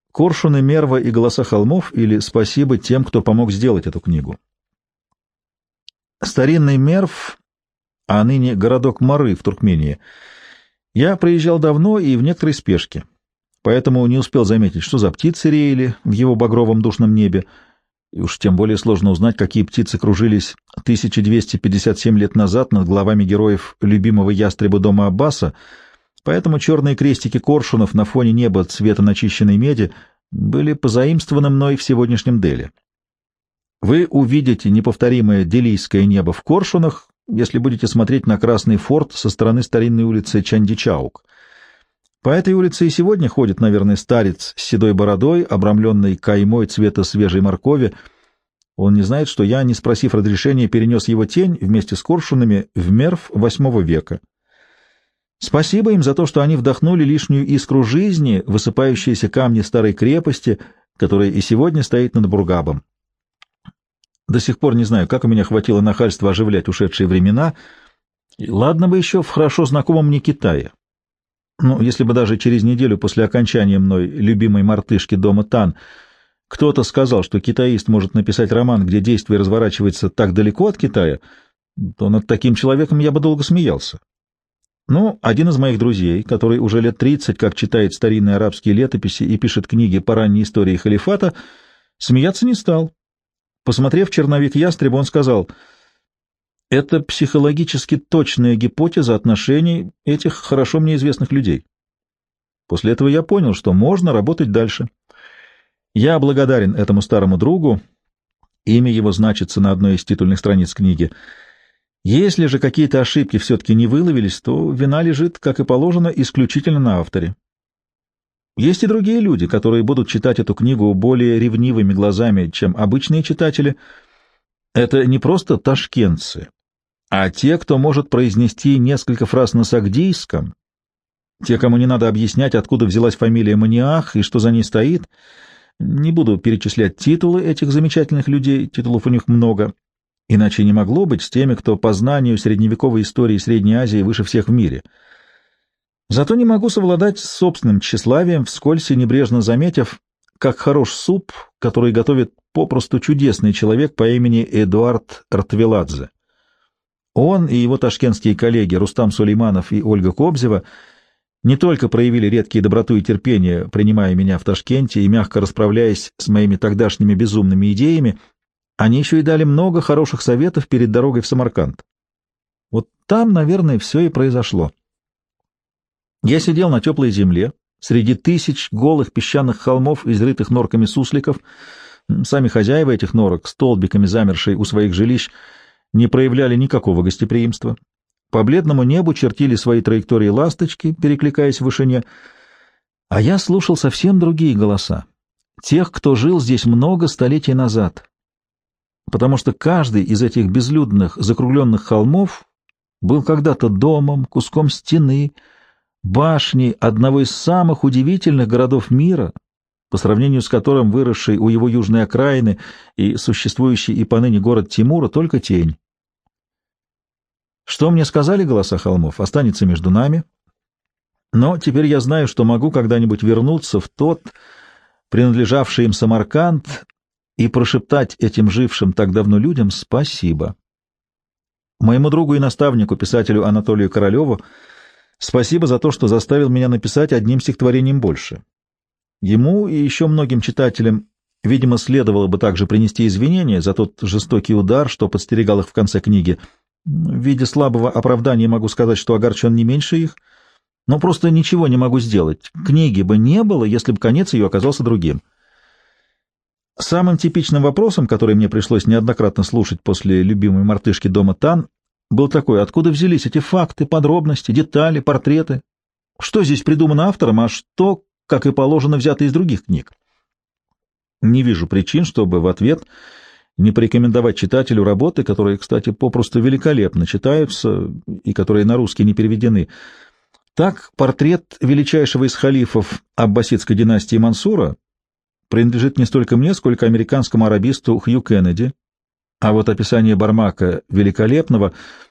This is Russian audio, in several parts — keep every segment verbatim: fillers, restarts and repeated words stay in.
Коршуны Мерва и голоса холмов или спасибо тем, кто помог сделать эту книгу. Старинный Мерв, а ныне городок Мары в Туркмении, я проезжал давно и в некоторой спешке, поэтому не успел заметить, что за птицы реяли в его багровом душном небе, и уж тем более сложно узнать, какие птицы кружились тысяча двести пятьдесят семь лет назад над головами героев любимого ястреба дома Аббаса, поэтому черные крестики коршунов на фоне неба цвета начищенной меди были позаимствованы мной в сегодняшнем Дели. Вы увидите неповторимое делийское небо в Коршунах, если будете смотреть на Красный форт со стороны старинной улицы Чандичаук. По этой улице и сегодня ходит, наверное, старец с седой бородой, обрамленный каймой цвета свежей моркови. Он не знает, что я, не спросив разрешения, перенес его тень вместе с коршунами в Мерв восьмого века. Спасибо им за то, что они вдохнули лишнюю искру жизни, высыпающиеся камни старой крепости, которая и сегодня стоит над Бургабом. До сих пор не знаю, как у меня хватило нахальства оживлять ушедшие времена. И ладно бы еще в хорошо знакомом мне Китае. Ну, если бы даже через неделю после окончания мной любимой мартышки дома Тан кто-то сказал, что китаист может написать роман, где действие разворачивается так далеко от Китая, то над таким человеком я бы долго смеялся. Ну, один из моих друзей, который уже лет тридцать как читает старинные арабские летописи и пишет книги по ранней истории халифата, смеяться не стал. Посмотрев черновик ястреба, он сказал: «Это психологически точная гипотеза отношений этих хорошо мне известных людей». После этого я понял, что можно работать дальше. Я благодарен этому старому другу, имя его значится на одной из титульных страниц книги. Если же какие-то ошибки все-таки не выловились, то вина лежит, как и положено, исключительно на авторе. Есть и другие люди, которые будут читать эту книгу более ревнивыми глазами, чем обычные читатели. Это не просто ташкентцы, а те, кто может произнести несколько фраз на сагдийском, те, кому не надо объяснять, откуда взялась фамилия Маниах и что за ней стоит. Не буду перечислять титулы этих замечательных людей, титулов у них много, иначе не могло быть с теми, кто по знанию средневековой истории Средней Азии выше всех в мире. Зато не могу совладать с собственным тщеславием, вскользь и небрежно заметив, как хорош суп, который готовит попросту чудесный человек по имени Эдуард Ртвеладзе. Он и его ташкентские коллеги Рустам Сулейманов и Ольга Кобзева не только проявили редкие доброту и терпение, принимая меня в Ташкенте и мягко расправляясь с моими тогдашними безумными идеями, они еще и дали много хороших советов перед дорогой в Самарканд. Вот там, наверное, все и произошло. Я сидел на теплой земле, среди тысяч голых песчаных холмов, изрытых норками сусликов. Сами хозяева этих норок, столбиками замершие у своих жилищ, не проявляли никакого гостеприимства. По бледному небу чертили свои траектории ласточки, перекликаясь в вышине, а я слушал совсем другие голоса, тех, кто жил здесь много столетий назад, потому что каждый из этих безлюдных закругленных холмов был когда-то домом, куском стены, башней одного из самых удивительных городов мира, по сравнению с которым выросший у его южной окраины и существующий и поныне город Тимура только тень. Что мне сказали голоса холмов, останется между нами, но теперь я знаю, что могу когда-нибудь вернуться в тот, принадлежавший им Самарканд, и прошептать этим жившим так давно людям спасибо. Моему другу и наставнику, писателю Анатолию Королеву, спасибо за то, что заставил меня написать одним стихотворением больше. Ему и еще многим читателям, видимо, следовало бы также принести извинения за тот жестокий удар, что подстерегал их в конце книги. В виде слабого оправдания могу сказать, что огорчен не меньше их, но просто ничего не могу сделать. Книги бы не было, если бы конец ее оказался другим. Самым типичным вопросом, который мне пришлось неоднократно слушать после любимой мартышки дома Тан, был такой: откуда взялись эти факты, подробности, детали, портреты? Что здесь придумано автором, а что, как и положено, взято из других книг? Не вижу причин, чтобы в ответ не порекомендовать читателю работы, которые, кстати, попросту великолепно читаются и которые на русский не переведены. Так, портрет величайшего из халифов аббасидской династии Мансура принадлежит не столько мне, сколько американскому арабисту Хью Кеннеди, а вот описание Бармака Великолепного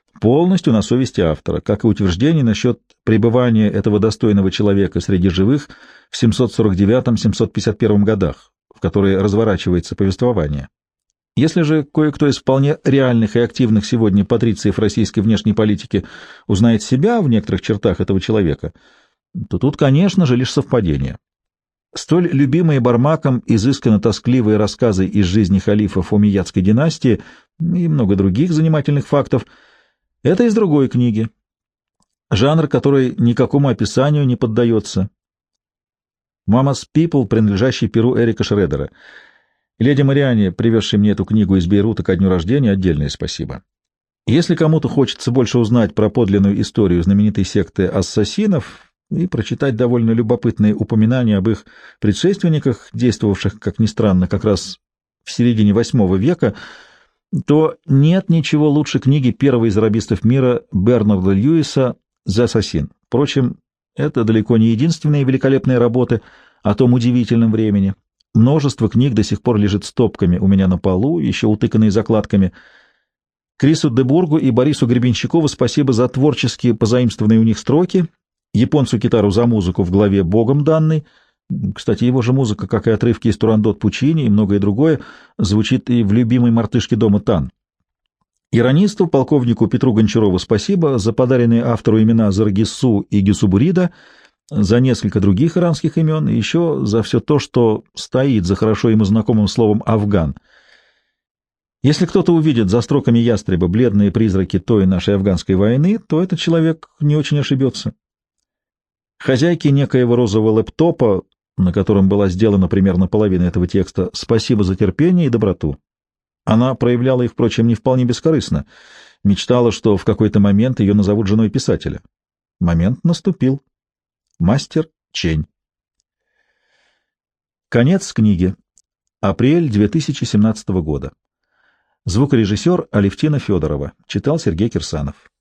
полностью на совести автора, как и утверждение насчет пребывания этого достойного человека среди живых в семьсот сорок девятом — семьсот пятьдесят первом годах, в которые разворачивается повествование. Если же кое-кто из вполне реальных и активных сегодня патрициев российской внешней политики узнает себя в некоторых чертах этого человека, то тут, конечно же, лишь совпадение. Столь любимые Бармаком изысканно тоскливые рассказы из жизни халифов Омейядской династии и много других занимательных фактов — это из другой книги, жанр, который никакому описанию не поддается. «Mama's People», принадлежащий перу Эрика Шредера. Леди Мариане, привезшей мне эту книгу из Бейрута ко дню рождения, отдельное спасибо. Если кому-то хочется больше узнать про подлинную историю знаменитой секты ассасинов и прочитать довольно любопытные упоминания об их предшественниках, действовавших, как ни странно, как раз в середине восьмого века, то нет ничего лучше книги первого из арабистов мира Бернарда Льюиса «The Assassin». Впрочем, это далеко не единственные великолепные работы о том удивительном времени. Множество книг до сих пор лежит стопками у меня на полу, еще утыканные закладками. Крису Дебургу и Борису Гребенщикову спасибо за творческие позаимствованные у них строки, японцу Китару за музыку в главе «Богом данной». Кстати, его же музыка, как и отрывки из Турандот Пучини и многое другое, звучит и в любимой мартышке дома Тан. Иронисту, полковнику Петру Гончарову спасибо за подаренные автору имена Заргису и Гюсубурида, за несколько других иранских имен и еще за все то, что стоит за хорошо ему знакомым словом «Афган». Если кто-то увидит за строками ястреба бледные призраки той нашей афганской войны, то этот человек не очень ошибется. Хозяйке некоего розового лэптопа, на котором была сделана примерно половина этого текста, спасибо за терпение и доброту. Она проявляла их, впрочем, не вполне бескорыстно. Мечтала, что в какой-то момент ее назовут женой писателя. Момент наступил. Мастер Чень. Конец книги. Апрель две тысячи семнадцатого года. Звукорежиссер Алевтина Федорова. Читал Сергей Кирсанов.